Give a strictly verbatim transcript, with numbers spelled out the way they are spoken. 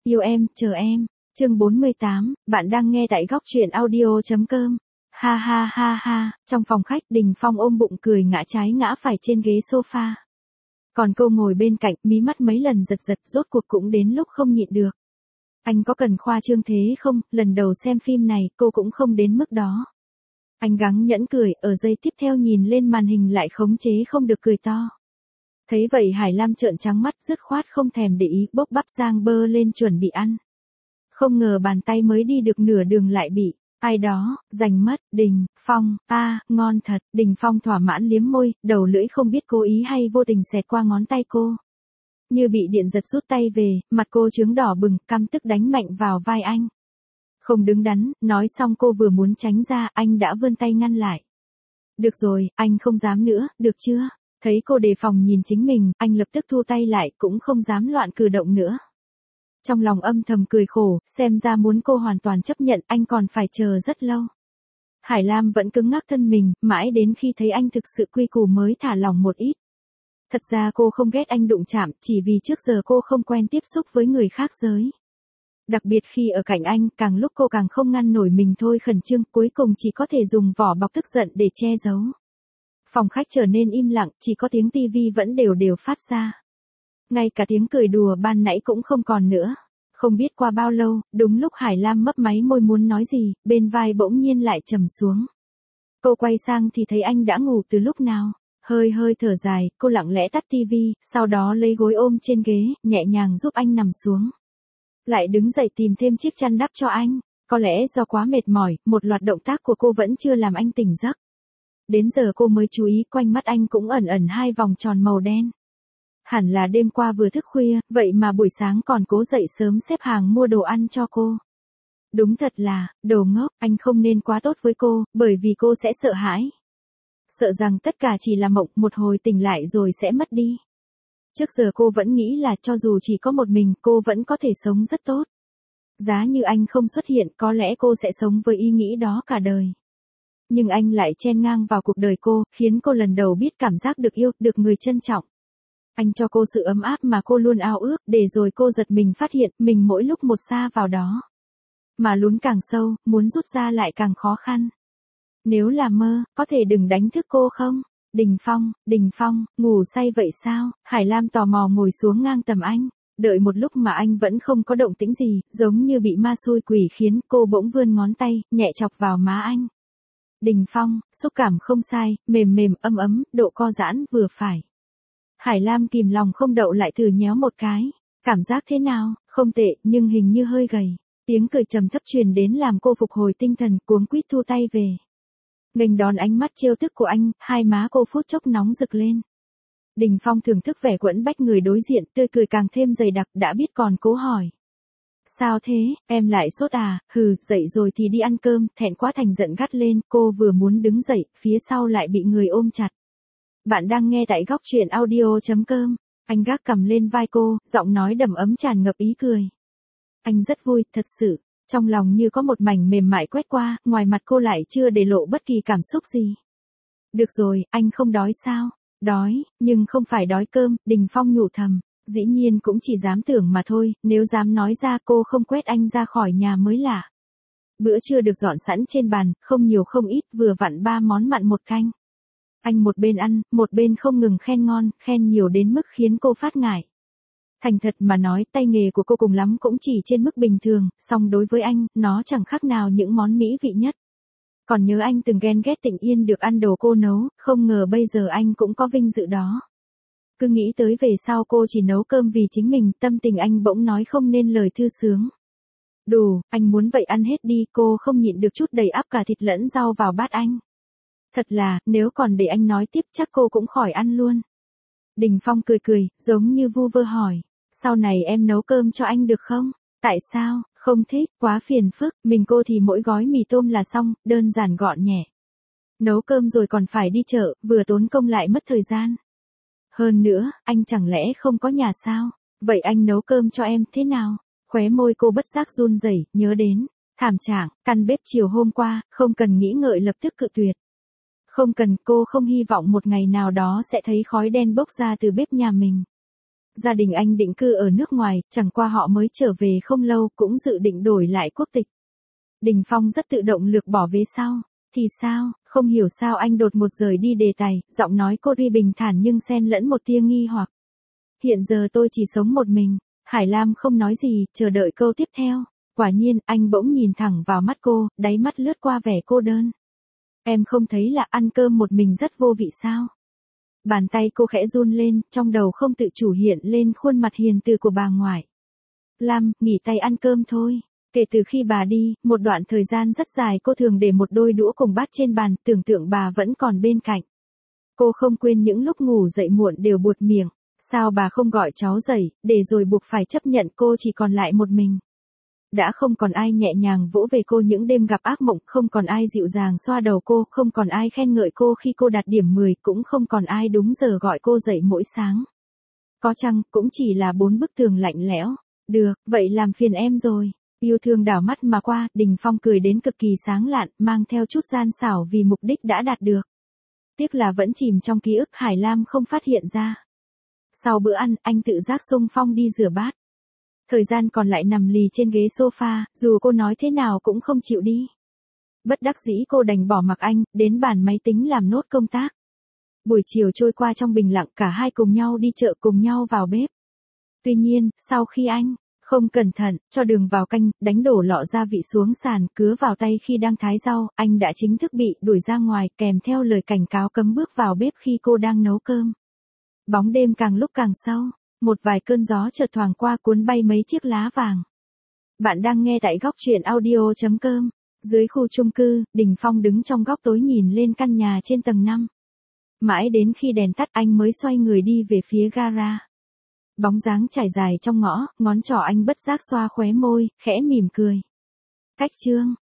Yêu em, chờ em. Chương bốn mươi tám, bạn đang nghe tại góc truyện audio.com. Ha ha ha ha, trong phòng khách Đình Phong ôm bụng cười ngã trái ngã phải trên ghế sofa. Còn cô ngồi bên cạnh, mí mắt mấy lần giật giật, rốt cuộc cũng đến lúc không nhịn được. Anh có cần khoa trương thế không, lần đầu xem phim này, cô cũng không đến mức đó. Anh gắng nhẫn cười, ở giây tiếp theo nhìn lên màn hình lại khống chế không được cười to. Thấy vậy Hải Lam trợn trắng mắt, dứt khoát không thèm để ý, bốc bắp rang bơ lên chuẩn bị ăn. Không ngờ bàn tay mới đi được nửa đường lại bị ai đó giành mất. Đình Phong, a, à, ngon thật. Đình Phong thỏa mãn liếm môi, đầu lưỡi không biết cố ý hay vô tình xẹt qua ngón tay cô. Như bị điện giật rút tay về, mặt cô trướng đỏ bừng, căm tức đánh mạnh vào vai anh. Không đứng đắn, nói xong cô vừa muốn tránh ra, anh đã vươn tay ngăn lại. Được rồi, anh không dám nữa, được chưa? Thấy cô đề phòng nhìn chính mình, anh lập tức thu tay lại, cũng không dám loạn cử động nữa. Trong lòng âm thầm cười khổ, xem ra muốn cô hoàn toàn chấp nhận, anh còn phải chờ rất lâu. Hải Lam vẫn cứng ngắc thân mình, mãi đến khi thấy anh thực sự quy củ mới thả lỏng một ít. Thật ra cô không ghét anh đụng chạm, chỉ vì trước giờ cô không quen tiếp xúc với người khác giới. Đặc biệt khi ở cạnh anh, càng lúc cô càng không ngăn nổi mình thôi, khẩn trương, cuối cùng chỉ có thể dùng vỏ bọc tức giận để che giấu. Phòng khách trở nên im lặng, chỉ có tiếng tivi vẫn đều đều phát ra. Ngay cả tiếng cười đùa ban nãy cũng không còn nữa. Không biết qua bao lâu, đúng lúc Hải Lam mấp máy môi muốn nói gì, bên vai bỗng nhiên lại trầm xuống. Cô quay sang thì thấy anh đã ngủ từ lúc nào. Hơi hơi thở dài, cô lặng lẽ tắt tivi, sau đó lấy gối ôm trên ghế, nhẹ nhàng giúp anh nằm xuống. Lại đứng dậy tìm thêm chiếc chăn đắp cho anh. Có lẽ do quá mệt mỏi, một loạt động tác của cô vẫn chưa làm anh tỉnh giấc. Đến giờ cô mới chú ý quanh mắt anh cũng ẩn ẩn hai vòng tròn màu đen. Hẳn là đêm qua vừa thức khuya, vậy mà buổi sáng còn cố dậy sớm xếp hàng mua đồ ăn cho cô. Đúng thật là, đồ ngốc, anh không nên quá tốt với cô, bởi vì cô sẽ sợ hãi. Sợ rằng tất cả chỉ là mộng, một hồi tỉnh lại rồi sẽ mất đi. Trước giờ cô vẫn nghĩ là cho dù chỉ có một mình, cô vẫn có thể sống rất tốt. Giá như anh không xuất hiện, có lẽ cô sẽ sống với ý nghĩ đó cả đời. Nhưng anh lại chen ngang vào cuộc đời cô, khiến cô lần đầu biết cảm giác được yêu, được người trân trọng. Anh cho cô sự ấm áp mà cô luôn ao ước, để rồi cô giật mình phát hiện, mình mỗi lúc một xa vào đó. Mà lún càng sâu, muốn rút ra lại càng khó khăn. Nếu là mơ, có thể đừng đánh thức cô không? Đình Phong, Đình Phong, ngủ say vậy sao? Hải Lam tò mò ngồi xuống ngang tầm anh. Đợi một lúc mà anh vẫn không có động tĩnh gì, giống như bị ma xui quỷ khiến, cô bỗng vươn ngón tay, nhẹ chọc vào má anh. Đình Phong, xúc cảm không sai, mềm mềm, ấm ấm, độ co giãn vừa phải. Hải Lam kìm lòng không đậu lại thử nhéo một cái. Cảm giác thế nào? Không tệ, nhưng hình như hơi gầy. Tiếng cười trầm thấp truyền đến làm cô phục hồi tinh thần, cuống quýt thu tay về. Nghênh đón ánh mắt trêu tức của anh, hai má cô phút chốc nóng rực lên. Đình Phong thưởng thức vẻ quẫn bách người đối diện, tươi cười càng thêm dày đặc, đã biết còn cố hỏi. Sao thế, em lại sốt à? Hừ, dậy rồi thì đi ăn cơm. Thẹn quá thành giận gắt lên, cô vừa muốn đứng dậy, phía sau lại bị người ôm chặt. Bạn đang nghe tại góc truyện audio.com. Anh gác cầm lên vai cô, giọng nói đầm ấm tràn ngập ý cười. Anh rất vui, thật sự. Trong lòng như có một mảnh mềm mại quét qua, ngoài mặt cô lại chưa để lộ bất kỳ cảm xúc gì. Được rồi, anh không đói sao? Đói, nhưng không phải đói cơm, Đình Phong nhủ thầm. Dĩ nhiên cũng chỉ dám tưởng mà thôi, nếu dám nói ra cô không quét anh ra khỏi nhà mới lạ. Bữa trưa được dọn sẵn trên bàn, không nhiều không ít, vừa vặn ba món mặn một canh. Anh một bên ăn, một bên không ngừng khen ngon, khen nhiều đến mức khiến cô phát ngại. Thành thật mà nói, tay nghề của cô cùng lắm cũng chỉ trên mức bình thường, song đối với anh, nó chẳng khác nào những món mỹ vị nhất. Còn nhớ anh từng ghen ghét Tịnh Yên được ăn đồ cô nấu, không ngờ bây giờ anh cũng có vinh dự đó. Cứ nghĩ tới về sau cô chỉ nấu cơm vì chính mình, tâm tình anh bỗng nói không nên lời thư sướng. Đủ, anh muốn vậy ăn hết đi, cô không nhịn được chút đầy ắp cả thịt lẫn rau vào bát anh. Thật là, nếu còn để anh nói tiếp chắc cô cũng khỏi ăn luôn. Đình Phong cười cười, giống như vu vơ hỏi. Sau này em nấu cơm cho anh được không? Tại sao? Không thích, quá phiền phức, mình cô thì mỗi gói mì tôm là xong, đơn giản gọn nhẹ. Nấu cơm rồi còn phải đi chợ, vừa tốn công lại mất thời gian. Hơn nữa, anh chẳng lẽ không có nhà sao? Vậy anh nấu cơm cho em thế nào? Khóe môi cô bất giác run rẩy, nhớ đến thảm trạng căn bếp chiều hôm qua, không cần nghĩ ngợi lập tức cự tuyệt. Không cần, cô không hy vọng một ngày nào đó sẽ thấy khói đen bốc ra từ bếp nhà mình. Gia đình anh định cư ở nước ngoài, chẳng qua họ mới trở về không lâu cũng dự định đổi lại quốc tịch. Đình Phong rất tự động lược bỏ vế sau. Thì sao, không hiểu sao anh đột một rời đi đề tài, giọng nói cô tuy bình thản nhưng xen lẫn một tia nghi hoặc. Hiện giờ tôi chỉ sống một mình. Hải Lam không nói gì, chờ đợi câu tiếp theo. Quả nhiên, anh bỗng nhìn thẳng vào mắt cô, đáy mắt lướt qua vẻ cô đơn. Em không thấy là ăn cơm một mình rất vô vị sao? Bàn tay cô khẽ run lên, trong đầu không tự chủ hiện lên khuôn mặt hiền từ của bà ngoại. Lam, nghỉ tay ăn cơm thôi. Kể từ khi bà đi, một đoạn thời gian rất dài cô thường để một đôi đũa cùng bát trên bàn, tưởng tượng bà vẫn còn bên cạnh. Cô không quên những lúc ngủ dậy muộn đều buột miệng. Sao bà không gọi cháu dậy, để rồi buộc phải chấp nhận cô chỉ còn lại một mình. Đã không còn ai nhẹ nhàng vỗ về cô những đêm gặp ác mộng, không còn ai dịu dàng xoa đầu cô, không còn ai khen ngợi cô khi cô đạt điểm mười, cũng không còn ai đúng giờ gọi cô dậy mỗi sáng. Có chăng, cũng chỉ là bốn bức tường lạnh lẽo. Được, vậy làm phiền em rồi. Yêu thương đảo mắt mà qua, Đình Phong cười đến cực kỳ sáng lạn, mang theo chút gian xảo vì mục đích đã đạt được. Tiếc là vẫn chìm trong ký ức, Hải Lam không phát hiện ra. Sau bữa ăn, anh tự giác xung phong đi rửa bát. Thời gian còn lại nằm lì trên ghế sofa, dù cô nói thế nào cũng không chịu đi. Bất đắc dĩ cô đành bỏ mặc anh, đến bàn máy tính làm nốt công tác. Buổi chiều trôi qua trong bình lặng, cả hai cùng nhau đi chợ, cùng nhau vào bếp. Tuy nhiên, sau khi anh không cẩn thận cho đường vào canh, đánh đổ lọ gia vị xuống sàn, cứa vào tay khi đang thái rau, anh đã chính thức bị đuổi ra ngoài, kèm theo lời cảnh cáo cấm bước vào bếp khi cô đang nấu cơm. Bóng đêm càng lúc càng sâu, một vài cơn gió chợt thoảng qua cuốn bay mấy chiếc lá vàng. Bạn đang nghe tại góc truyện audio chấm com. Dưới khu chung cư, Đình Phong đứng trong góc tối nhìn lên căn nhà trên tầng năm. Mãi đến khi đèn tắt anh mới xoay người đi về phía gara. Bóng dáng trải dài trong ngõ, ngón trỏ anh bất giác xoa khóe môi, khẽ mỉm cười. Cách chương.